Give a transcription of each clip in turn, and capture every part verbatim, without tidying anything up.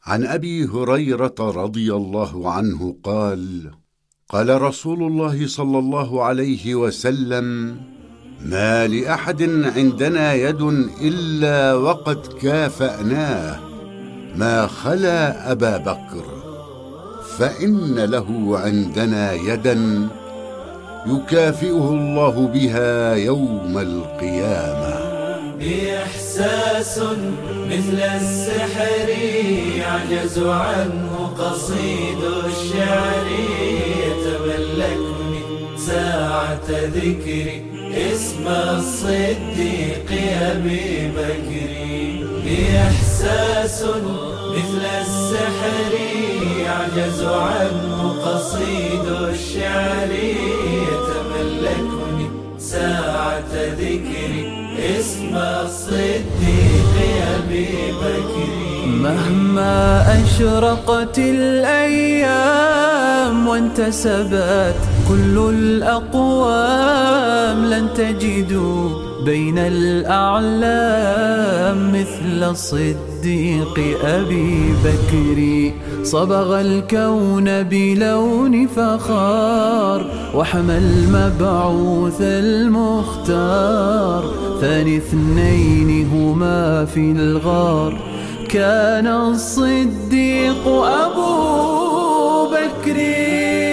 عن أبي هريرة رضي الله عنه قال: قال رسول الله صلى الله عليه وسلم: ما لأحد عندنا يد إلا وقد كافأناه ما خلا أبا بكر، فإن له عندنا يدا يكافئه الله بها يوم القيامة. بإحساس مثل السحر يعجز عنه قصيد الشعر، يتملكني ساعة ذكري اسم الصديق أبي بكر. بإحساس مثل السحر يعجز عنه قصيد الشعر، يتملكني ساعة ذكري اسم الصديق أبي بكر. مهما أشرقت الأيام وانتسبت كل الأقوام، لن تجدوا بين الأعلام مثل الصديق أبي بكر. صبغ الكون بلون فخار وحمى المبعوث المختار، ثاني اثنين هما في الغار كان الصديق أبو بكر.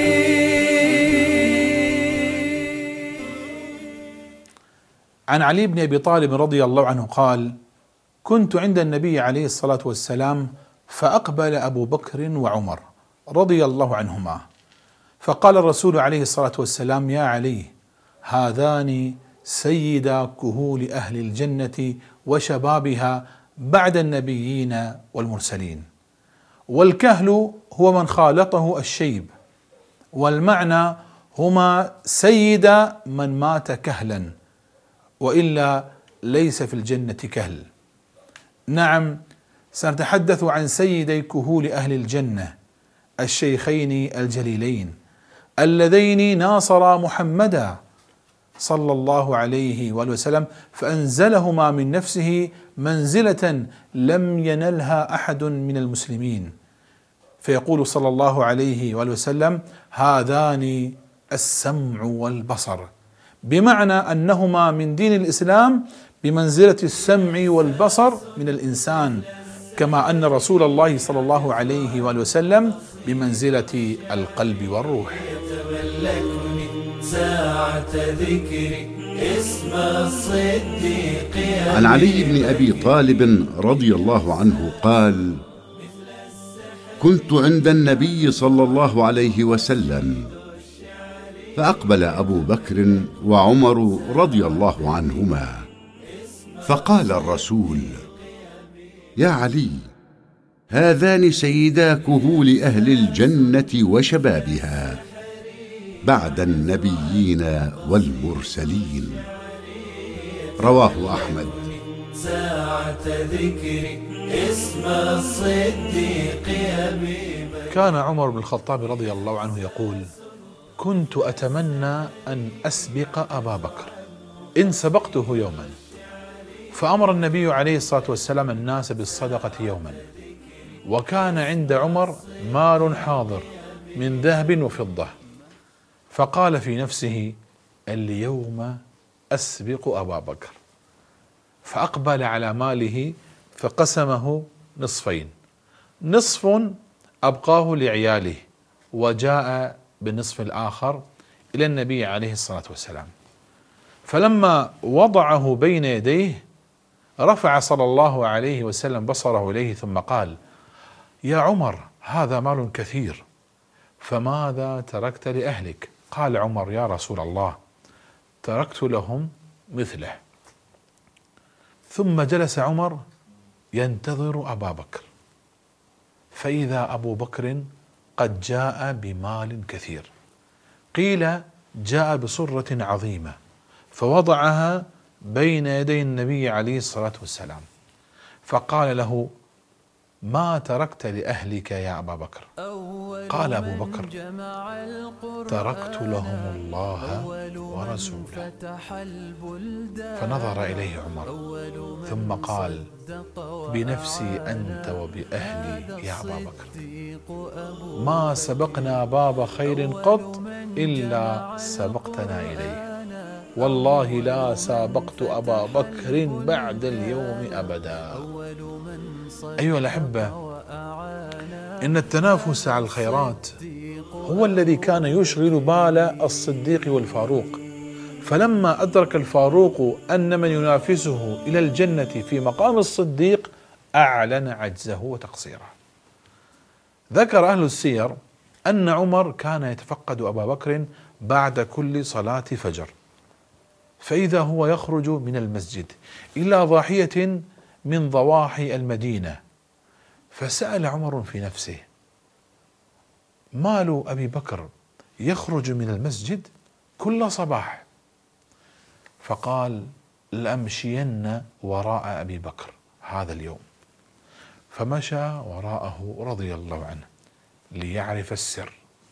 عن علي بن أبي طالب رضي الله عنه قال: كنت عند النبي عليه الصلاة والسلام فأقبل أبو بكر وعمر رضي الله عنهما، فقال الرسول عليه الصلاة والسلام: يا علي، هذان سيدا كهول أهل الجنة وشبابها بعد النبيين والمرسلين. والكهل هو من خالطه الشيب، والمعنى هما سيد من مات كهلا، وإلا ليس في الجنة كهل. نعم، سنتحدث عن سيدي كهول أهل الجنة الشيخين الجليلين اللذين ناصرا محمدا صلى الله عليه وآله وسلم، فأنزلهما من نفسه منزلة لم ينلها أحد من المسلمين، فيقول صلى الله عليه وآله وسلم: هذان السمع والبصر، بمعنى أنهما من دين الإسلام بمنزلة السمع والبصر من الإنسان، كما أن رسول الله صلى الله عليه وآله وسلم بمنزلة القلب والروح. يتملكني ساعة ذكري اسم الصديق. عن علي بن أبي طالب رضي الله عنه قال: كنت عند النبي صلى الله عليه وسلم فأقبل أبو بكر وعمر رضي الله عنهما، فقال الرسول: يا علي، هذان سيدا كهول أهل الجنة وشبابها بعد النبيين والمرسلين. رواه أحمد. ساعة ذكري اسم الصديق أبي بكر. كان عمر بن الخطاب رضي الله عنه يقول: كنت أتمنى أن أسبق أبا بكر إن سبقته يوما، فأمر النبي عليه الصلاة والسلام الناس بالصدقة يوما، وكان عند عمر مال حاضر من ذهب وفضة، فقال في نفسه: اليوم أسبق أبا بكر، فأقبل على ماله فقسمه نصفين، نصف أبقاه لعياله وجاء بالنصف الآخر إلى النبي عليه الصلاة والسلام، فلما وضعه بين يديه رفع صلى الله عليه وسلم بصره إليه ثم قال: يا عمر، هذا مال كثير، فماذا تركت لأهلك؟ قال عمر: يا رسول الله، تركت لهم مثله. ثم جلس عمر ينتظر أبا بكر، فإذا أبو بكر قد جاء بمال كثير، قيل جاء بصرة عظيمة ما تركت لأهلك يا أبا بكر؟ قال أبو بكر: تركت لهم الله ورسوله. فنظر إليه عمر ثم قال: بنفسي أنت وبأهلي يا أبا بكر، ما سبقنا باب خير قط إلا سبقتنا إليه، والله لا سابقت أبا بكر بعد اليوم أبدا. أيها الأحبة، إن التنافس على الخيرات هو الذي كان يشغل بال الصديق والفاروق، فلما أدرك الفاروق أن من ينافسه إلى الجنة في مقام الصديق أعلن عجزه وتقصيره. ذكر أهل السير أن عمر كان يتفقد أبا بكر بعد كل صلاة فجر، فإذا هو يخرج من المسجد إلى ضاحية من ضواحي المدينة، فسأل عمر في نفسه: مال أبي بكر يخرج من المسجد كل صباح؟ فقال: لأمشين وراء أبي بكر هذا اليوم. فمشى وراءه رضي الله عنه ليعرف السر.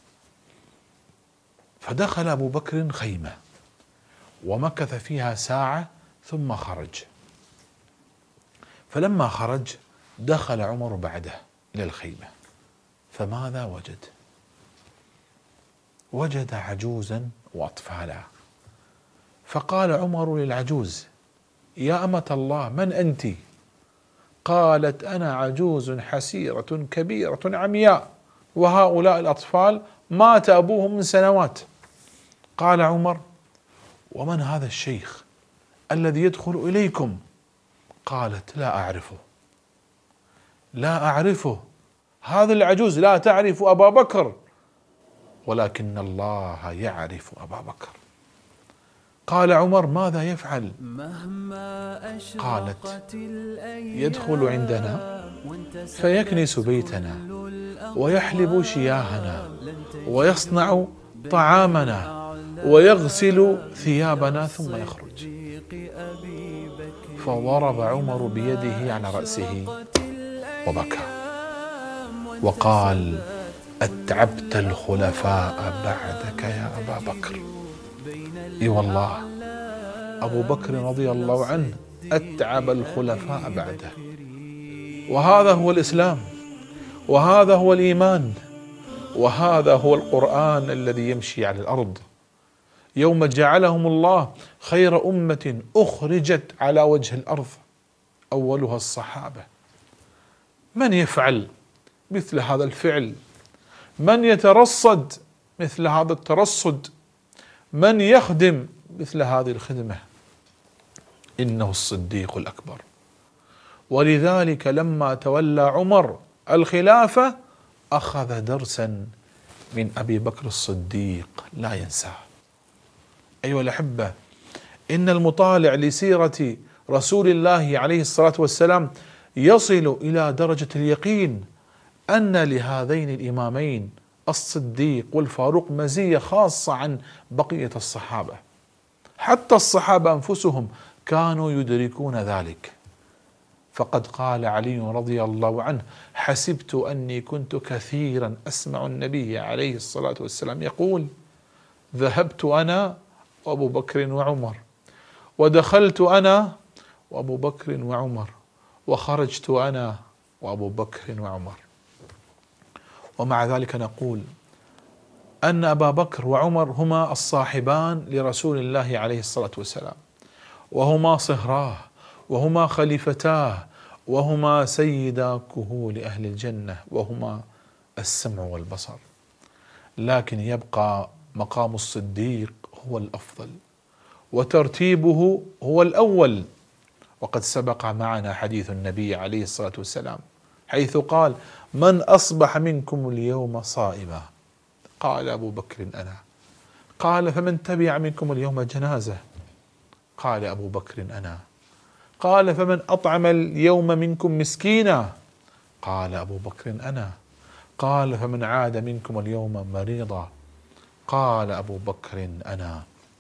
فدخل أبو بكر خيمة ومكث فيها ساعة ثم خرج. فلما خرج دخل عمر بعده إلى الخيمة، فماذا وجد؟ وجد عجوزا وأطفالا. فقال عمر للعجوز: يا أمة الله، من أنت؟ قالت: أنا عجوز حسيرة كبيرة عمياء، وهؤلاء الأطفال مات أبوهم من سنوات. قال عمر: ومن هذا الشيخ الذي يدخل إليكم؟ قالت: لا أعرفه لا أعرفه هذا العجوز لا تعرف أبا بكر، ولكن الله يعرف أبا بكر. قال عمر: ماذا يفعل؟ قالت: يدخل عندنا فيكنس بيتنا ويحلب شياهنا ويصنع طعامنا ويغسل ثيابنا ثم يخرج. فضرب عمر بيده على رأسه وبكى وقال: أتعبت الخلفاء بعدك يا أبا بكر. اي والله أبو بكر رضي الله عنه أتعب الخلفاء بعده، وهذا هو الإسلام، وهذا هو الإيمان، وهذا هو القرآن الذي يمشي على الأرض. يوم جعلهم الله خير أمة أخرجت على وجه الأرض أولها الصحابة. من يفعل مثل هذا الفعل؟ من يترصد مثل هذا الترصد؟ من يخدم مثل هذه الخدمة؟ إنه الصديق الأكبر. ولذلك لما تولى عمر الخلافة أخذ درسا من أبي بكر الصديق لا ينساه. أيها الأحبة، إن المطالع لسيرة رسول الله عليه الصلاة والسلام يصل إلى درجة اليقين أن لهذين الإمامين الصديق والفاروق مزية خاصة عن بقية الصحابة. حتى الصحابة أنفسهم كانوا يدركون ذلك. فقد قال علي رضي الله عنه: حسبت أني كنت كثيرا أسمع النبي عليه الصلاة والسلام يقول: ذهبت أنا وأبو بكر وعمر، ودخلت أنا وأبو بكر وعمر، وخرجت أنا وأبو بكر وعمر. ومع ذلك نقول أن أبا بكر وعمر هما الصاحبان لرسول الله عليه الصلاة والسلام، وهما صهراه، وهما خليفتاه، وهما سيدا كهول أهل الجنة، وهما السمع والبصر. لكن يبقى مقام الصديق هو الأفضل، وترتيبه هو الأول. وقد سبق معنا حديث النبي عليه الصلاة والسلام حيث قال: من أصبح منكم اليوم صائما؟ قال أبو بكر: أنا. قال: فمن تبع منكم اليوم جنازة؟ قال أبو بكر: أنا. قال: فمن أطعم اليوم منكم مسكينا؟ قال أبو بكر: أنا. قال: فمن عاد منكم اليوم مريضا؟ قال أبو بكر: أنا.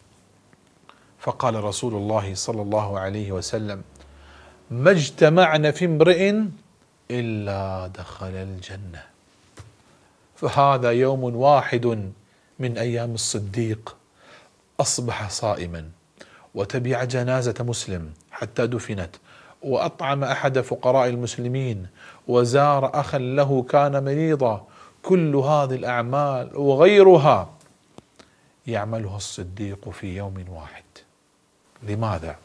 فقال رسول الله صلى الله عليه وسلم: ما اجتمعنا في امرئ إلا دخل الجنة. فهذا يوم واحد من أيام الصديق أصبح صائما، وتبع جنازة مسلم حتى دفنت، وأطعم أحد فقراء المسلمين، وزار أخا له كان مريضا. كل هذه الأعمال وغيرها يعملها الصديق في يوم واحد. لماذا؟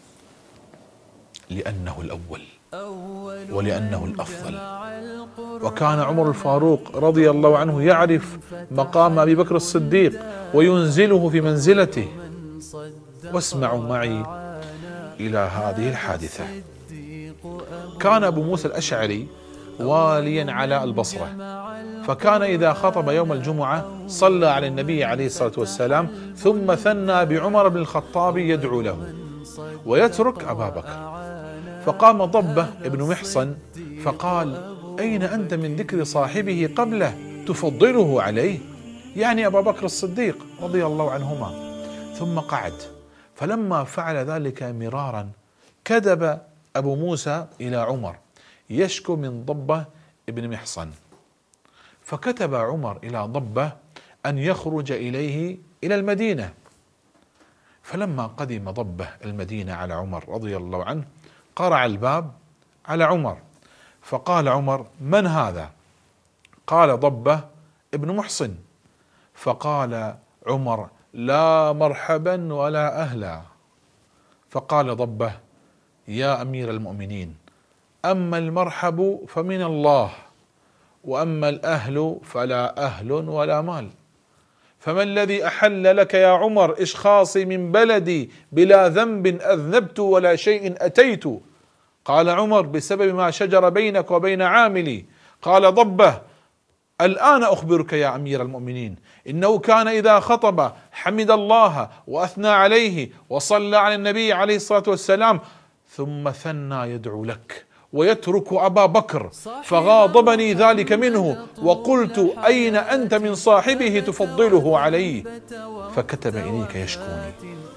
لأنه الأول ولأنه الأفضل. وكان عمر الفاروق رضي الله عنه يعرف مقام أبي بكر الصديق وينزله في منزلته. واسمعوا معي إلى هذه الحادثة. كان أبو موسى الأشعري واليا على البصرة، فكان إذا خطب يوم الجمعة صلى على النبي عليه الصلاة والسلام، ثم ثنى بعمر بن الخطاب يدعو له ويترك أبا بكر. فقام ضبة ابن محصن فقال: أين أنت من ذكر صاحبه قبله تفضله عليه؟ يعني أبا بكر الصديق رضي الله عنهما. ثم قعد. فلما فعل ذلك مرارا كذب أبو موسى إلى عمر يشكو من ضبة ابن محصن، فكتب عمر إلى ضبة أن يخرج إليه إلى المدينة. فلما قدم ضبة المدينة على عمر رضي الله عنه قرع الباب على عمر، فقال عمر: من هذا؟ قال: ضبة ابن محصن. فقال عمر: لا مرحبا ولا أهلا. فقال ضبة: يا أمير المؤمنين، أما المرحب فمن الله، وأما الأهل فلا أهل ولا مال. فما الذي أحل لك يا عمر إشخاصي من بلدي بلا ذنب أذنبت ولا شيء أتيت؟ قال عمر: بسبب ما شجر بينك وبين عاملي. قال ضبة: الآن أخبرك يا أمير المؤمنين، إنه كان إذا خطب حمد الله وأثنى عليه وصلى على النبي عليه الصلاة والسلام، ثم ثنى يدعو لك ويترك أبا بكر، فغاضبني ذلك منه، وقلت: أين أنت من صاحبه تفضله عليه؟ فكتب إليك يشكوني.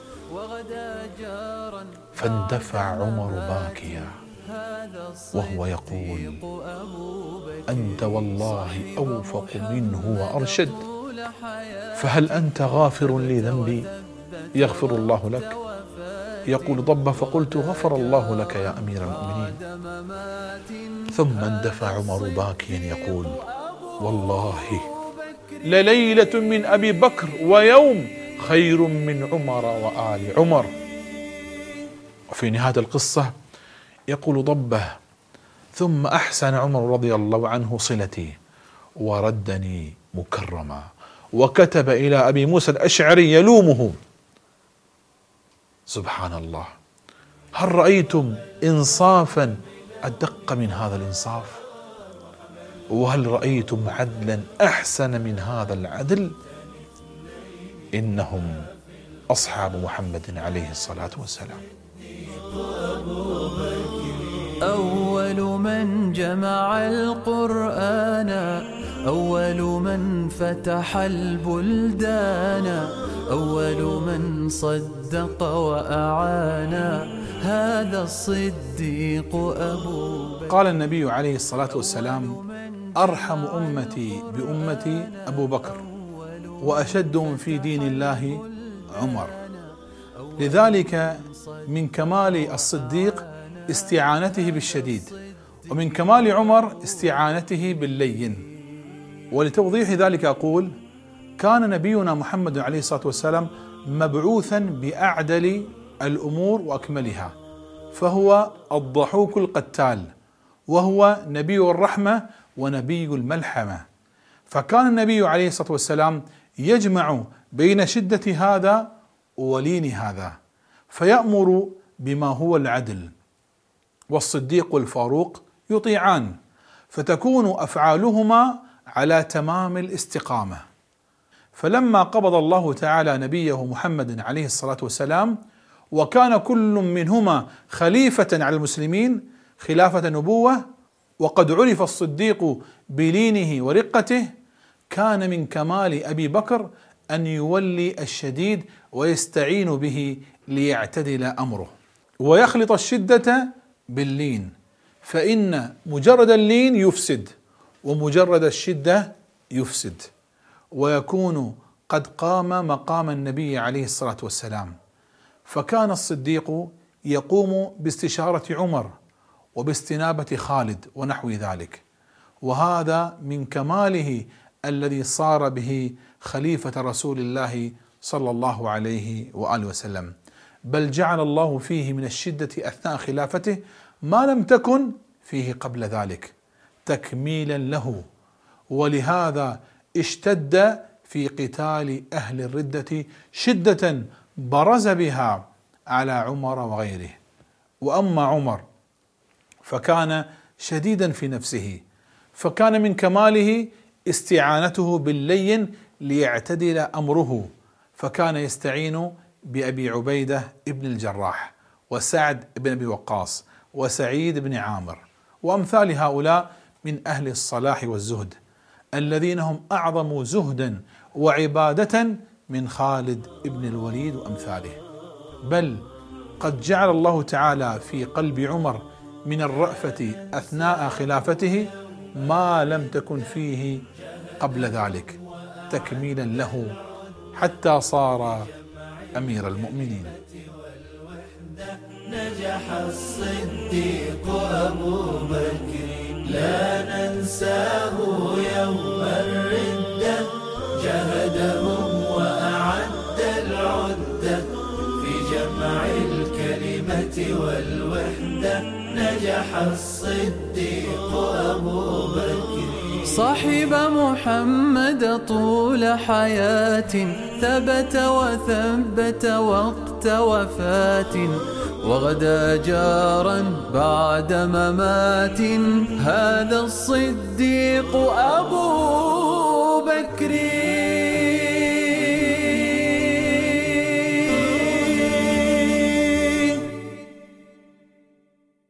فاندفع عمر باكيا وهو يقول: أنت والله أوفق منه وأرشد، فهل أنت غافر لذنبي يغفر الله لك؟ يقول ضبة: فقلت: غفر الله لك يا أمير المؤمنين. ثم اندفع عمر باكيا يقول: والله لليلة من أبي بكر ويوم خير من عمر وآل عمر. وفي نهاية القصة يقول ضبة: ثم أحسن عمر رضي الله عنه صلتي وردني مكرما، وكتب إلى أبي موسى الأشعري يلومه. سبحان الله، هل رأيتم إنصافا أدق من هذا الإنصاف؟ وهل رأيتم عدلا أحسن من هذا العدل؟ إنهم أصحاب محمد عليه الصلاة والسلام. أول من جمع القرآن، أول من فتح البلدان، أول من صدق وأعان، هذا الصديق أبو بكر. قال النبي عليه الصلاة والسلام: أرحم أمتي بأمتي أبو بكر، وأشدهم في دين الله عمر. لذلك من كمال الصديق استعانته بالشديد، ومن كمال عمر استعانته باللين. ولتوضيح ذلك أقول: كان نبينا محمد عليه الصلاة والسلام مبعوثا بأعدل الأمور وأكملها، فهو الضحوك القتال، وهو نبي الرحمة ونبي الملحمة. فكان النبي عليه الصلاة والسلام يجمع بين شدة هذا ولين هذا، فيأمر بما هو العدل، والصديق والفاروق يطيعان، فتكون أفعالهما على تمام الاستقامة. فلما قبض الله تعالى نبيه محمد عليه الصلاة والسلام، وكان كل منهما خليفة على المسلمين خلافة نبوة، وقد عرف الصديق بلينه ورقته، كان من كمال أبي بكر أن يولي الشديد ويستعين به ليعتدل أمره، ويخلط الشدة باللين. فإن مجرد اللين يفسد، ومجرد الشدة يفسد، ويكون قد قام مقام النبي عليه الصلاة والسلام. فكان الصديق يقوم باستشارة عمر وباستنابة خالد ونحو ذلك، وهذا من كماله الذي صار به خليفة رسول الله صلى الله عليه وآله وسلم، بل جعل الله فيه من الشدة أثناء خلافته ما لم تكن فيه قبل ذلك تكميلا له. ولهذا اشتد في قتال أهل الردة شدة برز بها على عمر وغيره. وأما عمر فكان شديدا في نفسه، فكان من كماله استعانته باللين ليعتدل أمره، فكان يستعين بأبي عبيدة ابن الجراح وسعد بن أبي وقاص وسعيد بن عامر وأمثال هؤلاء من أهل الصلاح والزهد الذين هم أعظم زهدا وعبادة من خالد بن الوليد وأمثاله. بل قد جعل الله تعالى في قلب عمر من الرأفة أثناء خلافته ما لم تكن فيه قبل ذلك تكميلا له حتى صار أمير المؤمنين. نجح الصديق أبو بكر لا ننساه يوم الردة، جهدهم وأعد العدة في جمع الكلمة والوحدة. نجح الصديق أبو بكر صاحب محمد طول حياة ثبت وثبت وقت وفاة، وغدا جارا بعد ممات. هذا الصديق أبو